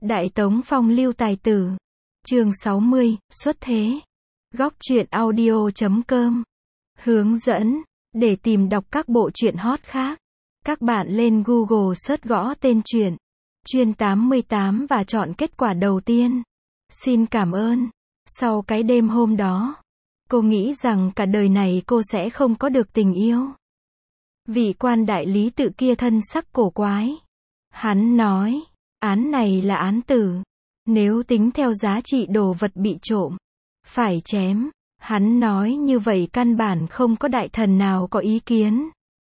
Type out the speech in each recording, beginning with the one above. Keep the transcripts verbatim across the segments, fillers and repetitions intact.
Đại Tống Phong lưu tài tử. Chương sáu mươi, xuất thế. Góc truyện audio chấm com. Hướng dẫn. Để tìm đọc các bộ truyện hot khác, các bạn lên Google search gõ tên truyện Chuyên tám mươi tám và chọn kết quả đầu tiên. Xin cảm ơn. Sau cái đêm hôm đó, cô nghĩ rằng cả đời này cô sẽ không có được tình yêu. Vị quan đại lý tự kia thân sắc cổ quái. Hắn nói, án này là án tử. Nếu tính theo giá trị đồ vật bị trộm, phải chém. Hắn nói như vậy căn bản không có đại thần nào có ý kiến.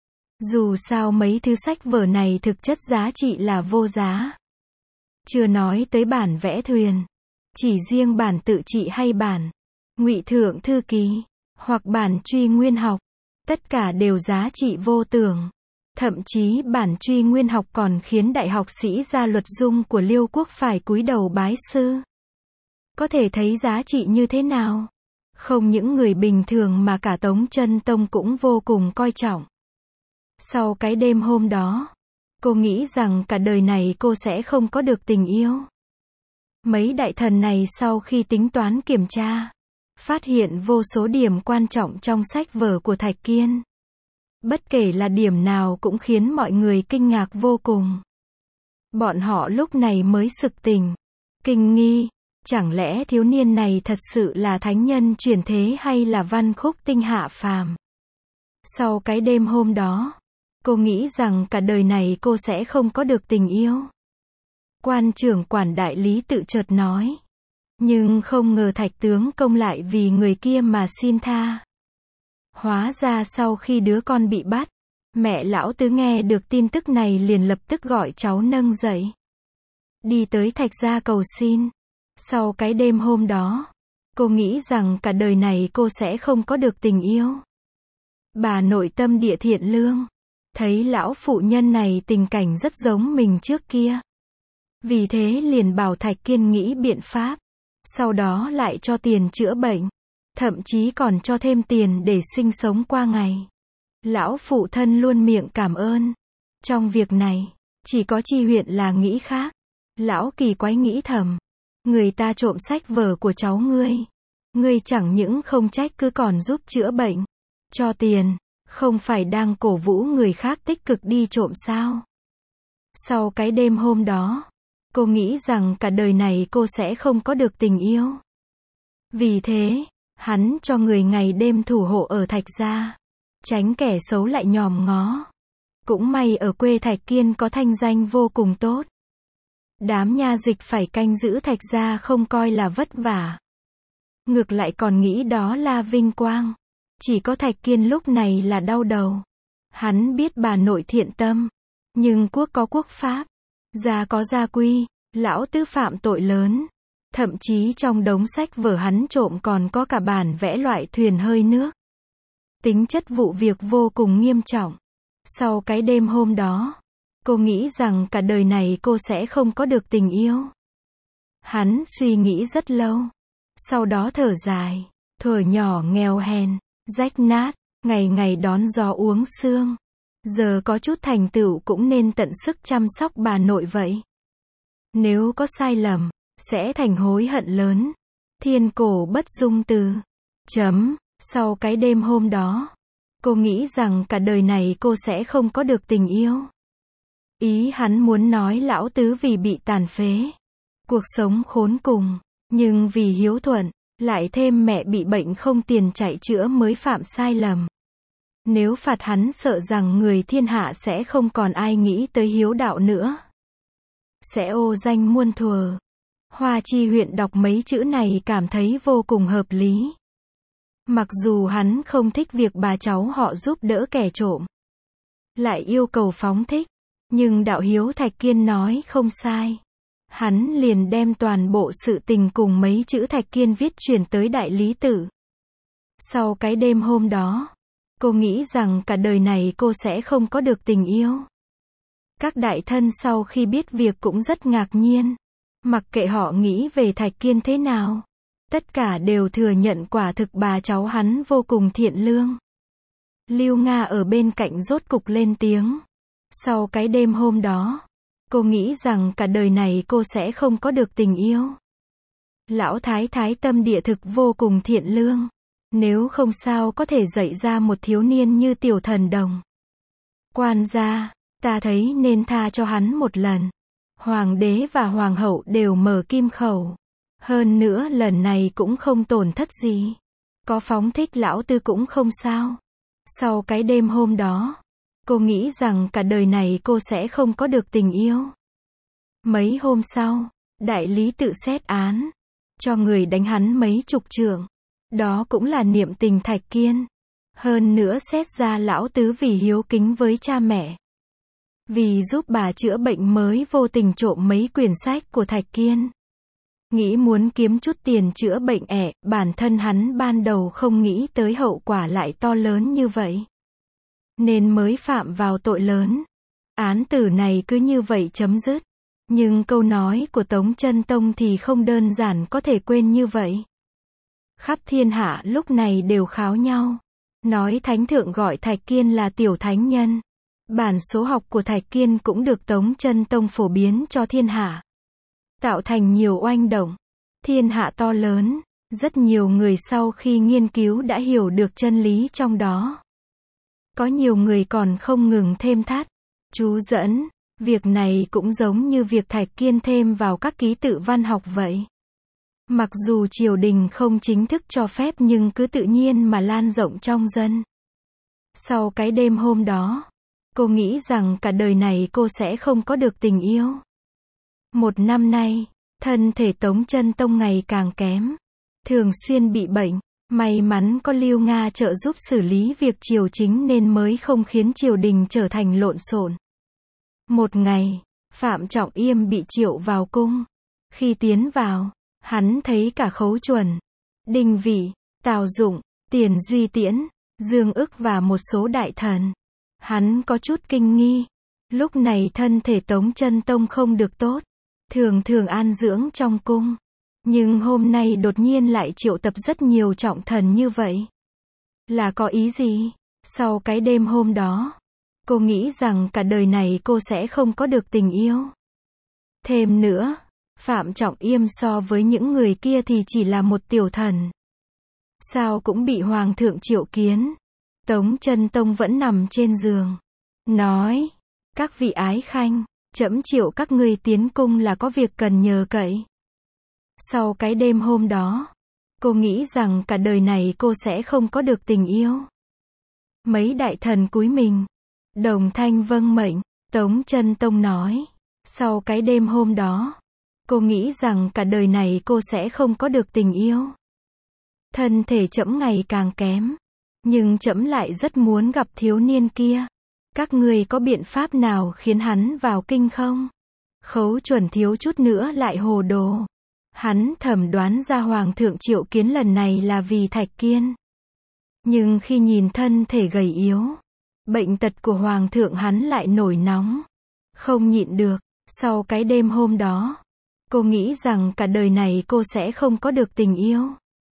Dù sao mấy thứ sách vở này thực chất giá trị là vô giá. Chưa nói tới bản vẽ thuyền. Chỉ riêng bản tự trị hay bản Ngụy Thượng Thư Ký, hoặc bản Truy Nguyên Học, tất cả đều giá trị vô tưởng. Thậm chí bản Truy Nguyên Học còn khiến đại học sĩ Gia Luật Dung của Liêu Quốc phải cúi đầu bái sư. Có thể thấy giá trị như thế nào? Không những người bình thường mà cả Tống Chân Tông cũng vô cùng coi trọng. Sau cái đêm hôm đó, cô nghĩ rằng cả đời này cô sẽ không có được tình yêu. Mấy đại thần này sau khi tính toán kiểm tra, phát hiện vô số điểm quan trọng trong sách vở của Thạch Kiên. Bất kể là điểm nào cũng khiến mọi người kinh ngạc vô cùng. Bọn họ lúc này mới sực tỉnh, kinh nghi, chẳng lẽ thiếu niên này thật sự là thánh nhân chuyển thế hay là văn khúc tinh hạ phàm? Sau cái đêm hôm đó, cô nghĩ rằng cả đời này cô sẽ không có được tình yêu. Quan trưởng quản đại lý tự chợt nói. Nhưng không ngờ Thạch tướng công lại vì người kia mà xin tha. Hóa ra sau khi đứa con bị bắt, mẹ lão tứ nghe được tin tức này liền lập tức gọi cháu nâng dậy, đi tới Thạch gia cầu xin. Sau cái đêm hôm đó, cô nghĩ rằng cả đời này cô sẽ không có được tình yêu. Bà nội tâm địa thiện lương, thấy lão phụ nhân này tình cảnh rất giống mình trước kia. Vì thế liền bảo Thạch Kiên nghĩ biện pháp, sau đó lại cho tiền chữa bệnh, thậm chí còn cho thêm tiền để sinh sống qua ngày. Lão phụ thân luôn miệng cảm ơn. Trong việc này, chỉ có Chi huyện là nghĩ khác. Lão kỳ quái nghĩ thầm, người ta trộm sách vở của cháu ngươi, ngươi chẳng những không trách cứ còn giúp chữa bệnh, cho tiền, không phải đang cổ vũ người khác tích cực đi trộm sao? Sau cái đêm hôm đó, cô nghĩ rằng cả đời này cô sẽ không có được tình yêu. Vì thế, hắn cho người ngày đêm thủ hộ ở Thạch gia, tránh kẻ xấu lại nhòm ngó. Cũng may ở quê Thạch Kiên có thanh danh vô cùng tốt. Đám nha dịch phải canh giữ Thạch gia không coi là vất vả. Ngược lại còn nghĩ đó là vinh quang. Chỉ có Thạch Kiên lúc này là đau đầu. Hắn biết bà nội thiện tâm, nhưng quốc có quốc pháp, gia có gia quy, lão tứ phạm tội lớn. Thậm chí trong đống sách vở hắn trộm còn có cả bản vẽ loại thuyền hơi nước. Tính chất vụ việc vô cùng nghiêm trọng. Sau cái đêm hôm đó, cô nghĩ rằng cả đời này cô sẽ không có được tình yêu. Hắn suy nghĩ rất lâu. Sau đó thở dài, thuở nhỏ nghèo hèn, rách nát, ngày ngày đón gió uống sương. Giờ có chút thành tựu cũng nên tận sức chăm sóc bà nội vậy. Nếu có sai lầm, sẽ thành hối hận lớn. Thiên cổ bất dung từ. Chấm. Sau cái đêm hôm đó, cô nghĩ rằng cả đời này cô sẽ không có được tình yêu. Ý hắn muốn nói lão tứ vì bị tàn phế, cuộc sống khốn cùng, nhưng vì hiếu thuận, lại thêm mẹ bị bệnh không tiền chạy chữa mới phạm sai lầm. Nếu phạt hắn sợ rằng người thiên hạ sẽ không còn ai nghĩ tới hiếu đạo nữa. Sẽ ô danh muôn thuở. Hoa Chi huyện đọc mấy chữ này cảm thấy vô cùng hợp lý. Mặc dù hắn không thích việc bà cháu họ giúp đỡ kẻ trộm, lại yêu cầu phóng thích, nhưng đạo hiếu Thạch Kiên nói không sai. Hắn liền đem toàn bộ sự tình cùng mấy chữ Thạch Kiên viết truyền tới đại lý tự. Sau cái đêm hôm đó, cô nghĩ rằng cả đời này cô sẽ không có được tình yêu. Các đại thân sau khi biết việc cũng rất ngạc nhiên. Mặc kệ họ nghĩ về Thạch Kiên thế nào, tất cả đều thừa nhận quả thực bà cháu hắn vô cùng thiện lương. Lưu Nga ở bên cạnh rốt cục lên tiếng. Sau cái đêm hôm đó, Cô nghĩ rằng cả đời này cô sẽ không có được tình yêu. Lão thái thái tâm địa thực vô cùng thiện lương. Nếu không sao có thể dạy ra một thiếu niên như Tiểu Thần Đồng. Quan gia, ta thấy nên tha cho hắn một lần. Hoàng đế và hoàng hậu đều mở kim khẩu. Hơn nữa lần này cũng không tổn thất gì. Có phóng thích lão tư cũng không sao. Sau cái đêm hôm đó, cô nghĩ rằng cả đời này cô sẽ không có được tình yêu. Mấy hôm sau, đại lý tự xét án, cho người đánh hắn mấy chục chưởng. Đó cũng là niệm tình Thạch Kiên. Hơn nữa xét ra lão tứ vì hiếu kính với cha mẹ. Vì giúp bà chữa bệnh mới vô tình trộm mấy quyển sách của Thạch Kiên. Nghĩ muốn kiếm chút tiền chữa bệnh ẻ, bản thân hắn ban đầu không nghĩ tới hậu quả lại to lớn như vậy. Nên mới phạm vào tội lớn. Án tử này cứ như vậy chấm dứt. Nhưng câu nói của Tống Chân Tông thì không đơn giản có thể quên như vậy. Khắp thiên hạ lúc này đều kháo nhau. Nói Thánh Thượng gọi Thạch Kiên là tiểu thánh nhân. Bản số học của Thạch Kiên cũng được Tống Chân Tông phổ biến cho thiên hạ. Tạo thành nhiều oanh động. Thiên hạ to lớn, rất nhiều người sau khi nghiên cứu đã hiểu được chân lý trong đó. Có nhiều người còn không ngừng thêm thắt, chú dẫn. Việc này cũng giống như việc Thạch Kiên thêm vào các ký tự văn học vậy. Mặc dù triều đình không chính thức cho phép nhưng cứ tự nhiên mà lan rộng trong dân. Sau cái đêm hôm đó, cô nghĩ rằng cả đời này cô sẽ không có được tình yêu. Một năm nay, thân thể Tống Chân Tông ngày càng kém. Thường xuyên bị bệnh. May mắn có Lưu Nga trợ giúp xử lý việc triều chính nên mới không khiến triều đình trở thành lộn xộn. Một ngày, Phạm Trọng Yêm bị triệu vào cung. Khi tiến vào, hắn thấy cả Khấu Chuẩn, Đinh Vị, Tào Dụng, Tiền Duy Tiễn, Dương Ức và một số đại thần. Hắn có chút kinh nghi. Lúc này thân thể Tống Chân Tông không được tốt, thường thường an dưỡng trong cung. Nhưng hôm nay đột nhiên lại triệu tập rất nhiều trọng thần như vậy. Là có ý gì? Sau cái đêm hôm đó, cô nghĩ rằng cả đời này cô sẽ không có được tình yêu. Thêm nữa, Phạm Trọng Yêm so với những người kia thì chỉ là một tiểu thần. Sao cũng bị hoàng thượng triệu kiến. Tống Chân Tông vẫn nằm trên giường. Nói, các vị ái khanh, trẫm triệu các ngươi tiến cung là có việc cần nhờ cậy. Sau cái đêm hôm đó, cô nghĩ rằng cả đời này cô sẽ không có được tình yêu. Mấy đại thần cúi mình, đồng thanh vâng mệnh. Tống Chân Tông nói, sau cái đêm hôm đó, cô nghĩ rằng cả đời này cô sẽ không có được tình yêu. Thân thể trẫm ngày càng kém, nhưng trẫm lại rất muốn gặp thiếu niên kia. Các ngươi có biện pháp nào khiến hắn vào kinh không? Khấu Chuẩn thiếu chút nữa lại hồ đồ. Hắn thẩm đoán ra hoàng thượng triệu kiến lần này là vì Thạch Kiên. Nhưng khi nhìn thân thể gầy yếu, bệnh tật của hoàng thượng hắn lại nổi nóng. Không nhịn được, sau cái đêm hôm đó, cô nghĩ rằng cả đời này cô sẽ không có được tình yêu.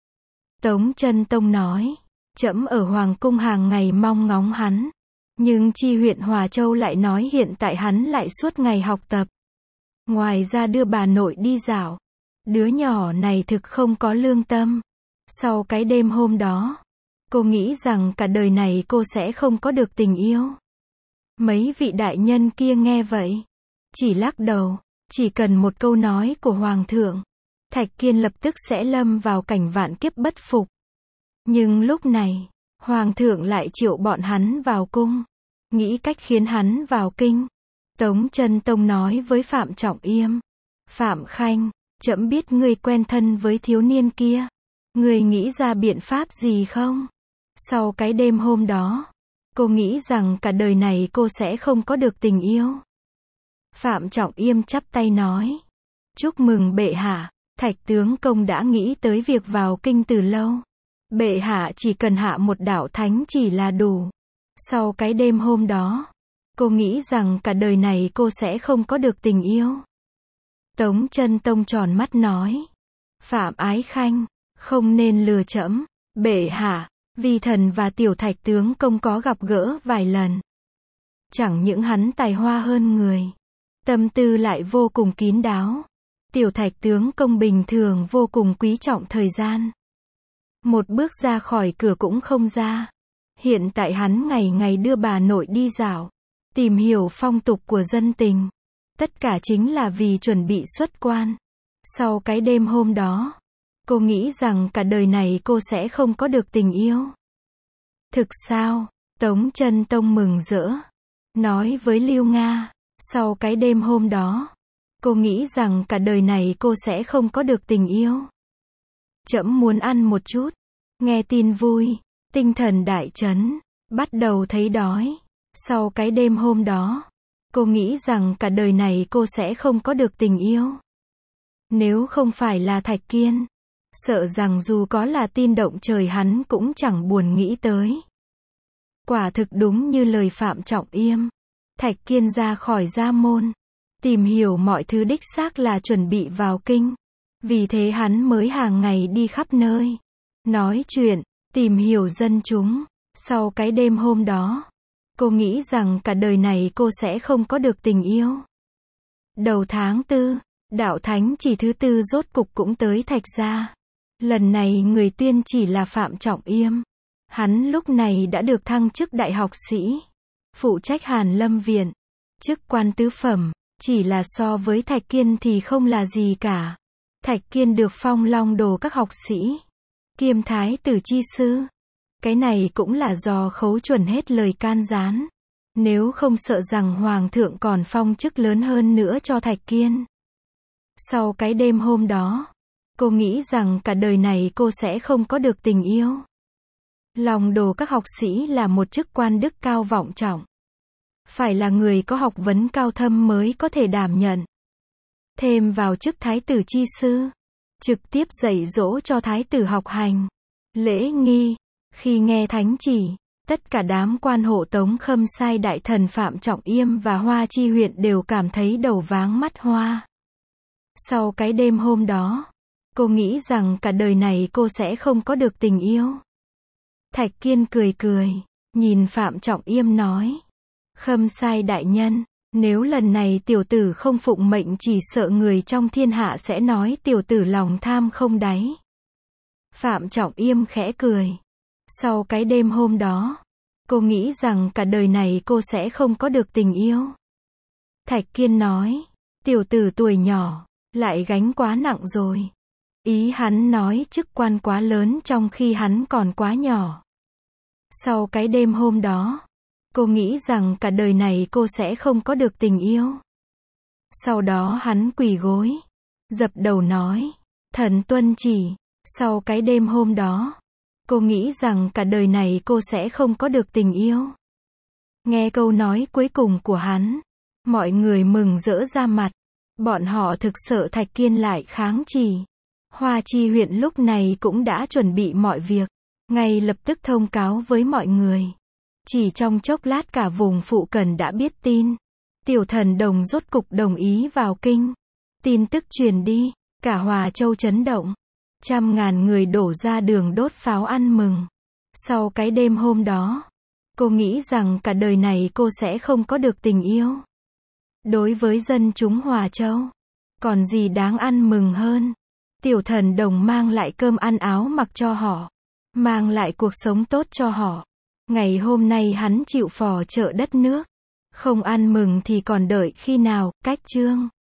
Tống Chân Tông nói, trẫm ở hoàng cung hàng ngày mong ngóng hắn. Nhưng chi huyện Hòa Châu lại nói hiện tại hắn lại suốt ngày học tập. Ngoài ra đưa bà nội đi dạo. Đứa nhỏ này thực không có lương tâm. Sau cái đêm hôm đó, cô nghĩ rằng cả đời này cô sẽ không có được tình yêu. Mấy vị đại nhân kia nghe vậy, chỉ lắc đầu. Chỉ cần một câu nói của hoàng thượng, Thạch Kiên lập tức sẽ lâm vào cảnh vạn kiếp bất phục. Nhưng lúc này, hoàng thượng lại triệu bọn hắn vào cung, nghĩ cách khiến hắn vào kinh. Tống Chân Tông nói với Phạm Trọng Yêm, Phạm Khanh, trẫm biết ngươi quen thân với thiếu niên kia. Ngươi nghĩ ra biện pháp gì không? Sau cái đêm hôm đó, cô nghĩ rằng cả đời này cô sẽ không có được tình yêu. Phạm Trọng Yêm chắp tay nói, chúc mừng bệ hạ, Thạch tướng công đã nghĩ tới việc vào kinh từ lâu. Bệ hạ chỉ cần hạ một đạo thánh chỉ là đủ. Sau cái đêm hôm đó, cô nghĩ rằng cả đời này cô sẽ không có được tình yêu. Tống Chân Tông tròn mắt nói, Phạm ái khanh, không nên lừa trẫm. Bệ hạ, vi thần và tiểu Thạch tướng công có gặp gỡ vài lần. Chẳng những hắn tài hoa hơn người, tâm tư lại vô cùng kín đáo. Tiểu Thạch tướng công bình thường vô cùng quý trọng thời gian. Một bước ra khỏi cửa cũng không ra. Hiện tại hắn ngày ngày đưa bà nội đi dạo, tìm hiểu phong tục của dân tình. Tất cả chính là vì chuẩn bị xuất quan. Sau cái đêm hôm đó, cô nghĩ rằng cả đời này cô sẽ không có được tình yêu. Thực sao? Tống Chân Tông mừng rỡ, nói với Lưu Nga. Sau cái đêm hôm đó, cô nghĩ rằng cả đời này cô sẽ không có được tình yêu. Trẫm muốn ăn một chút. Nghe tin vui, tinh thần đại chấn, bắt đầu thấy đói. Sau cái đêm hôm đó, cô nghĩ rằng cả đời này cô sẽ không có được tình yêu. Nếu không phải là Thạch Kiên, sợ rằng dù có là tin động trời hắn cũng chẳng buồn nghĩ tới. Quả thực đúng như lời Phạm Trọng Yêm. Thạch Kiên ra khỏi gia môn, tìm hiểu mọi thứ đích xác là chuẩn bị vào kinh. Vì thế hắn mới hàng ngày đi khắp nơi, nói chuyện, tìm hiểu dân chúng. Sau cái đêm hôm đó, cô nghĩ rằng cả đời này cô sẽ không có được tình yêu. Đầu tháng tư, đạo thánh chỉ thứ tư rốt cục cũng tới Thạch gia. Lần này người tuyên chỉ là Phạm Trọng Yêm. Hắn lúc này đã được thăng chức đại học sĩ, phụ trách Hàn Lâm Viện, chức quan tứ phẩm, chỉ là so với Thạch Kiên thì không là gì cả. Thạch Kiên được phong long đồ các học sĩ, kiêm thái tử chi sư. Cái này cũng là do khấu chuẩn hết lời can gián. Nếu không sợ rằng Hoàng thượng còn phong chức lớn hơn nữa cho Thạch Kiên. Sau cái đêm hôm đó, cô nghĩ rằng cả đời này cô sẽ không có được tình yêu. Long đồ các học sĩ là một chức quan đức cao vọng trọng. Phải là người có học vấn cao thâm mới có thể đảm nhận. Thêm vào chức thái tử chi sư, trực tiếp dạy dỗ cho thái tử học hành, lễ nghi. Khi nghe thánh chỉ, tất cả đám quan hộ Tống Khâm Sai đại thần Phạm Trọng Yêm và Hoa Chi huyện đều cảm thấy đầu váng mắt hoa. Sau cái đêm hôm đó, cô nghĩ rằng cả đời này cô sẽ không có được tình yêu. Thạch Kiên cười cười, nhìn Phạm Trọng Yêm nói. Khâm Sai đại nhân, nếu lần này tiểu tử không phụng mệnh chỉ sợ người trong thiên hạ sẽ nói tiểu tử lòng tham không đáy. Phạm Trọng Yêm khẽ cười. Sau cái đêm hôm đó, cô nghĩ rằng cả đời này cô sẽ không có được tình yêu. Thạch Kiên nói, tiểu tử tuổi nhỏ, lại gánh quá nặng rồi. Ý hắn nói chức quan quá lớn trong khi hắn còn quá nhỏ. Sau cái đêm hôm đó, cô nghĩ rằng cả đời này cô sẽ không có được tình yêu. Sau đó hắn quỳ gối, dập đầu nói, thần tuân chỉ. Sau cái đêm hôm đó, cô nghĩ rằng cả đời này cô sẽ không có được tình yêu. Nghe câu nói cuối cùng của hắn, mọi người mừng rỡ ra mặt. Bọn họ thực sợ Thạch Kiên lại kháng chỉ. Hoa Chi huyện lúc này cũng đã chuẩn bị mọi việc, ngay lập tức thông cáo với mọi người. Chỉ trong chốc lát cả vùng phụ cận đã biết tin. Tiểu Thần Đồng rốt cục đồng ý vào kinh. Tin tức truyền đi, cả Hòa Châu chấn động. Trăm ngàn người đổ ra đường đốt pháo ăn mừng. Sau cái đêm hôm đó, cô nghĩ rằng cả đời này cô sẽ không có được tình yêu. Đối với dân chúng Hòa Châu, còn gì đáng ăn mừng hơn. Tiểu Thần Đồng mang lại cơm ăn áo mặc cho họ, mang lại cuộc sống tốt cho họ. Ngày hôm nay hắn chịu phò trợ đất nước. Không ăn mừng thì còn đợi khi nào, cách chương.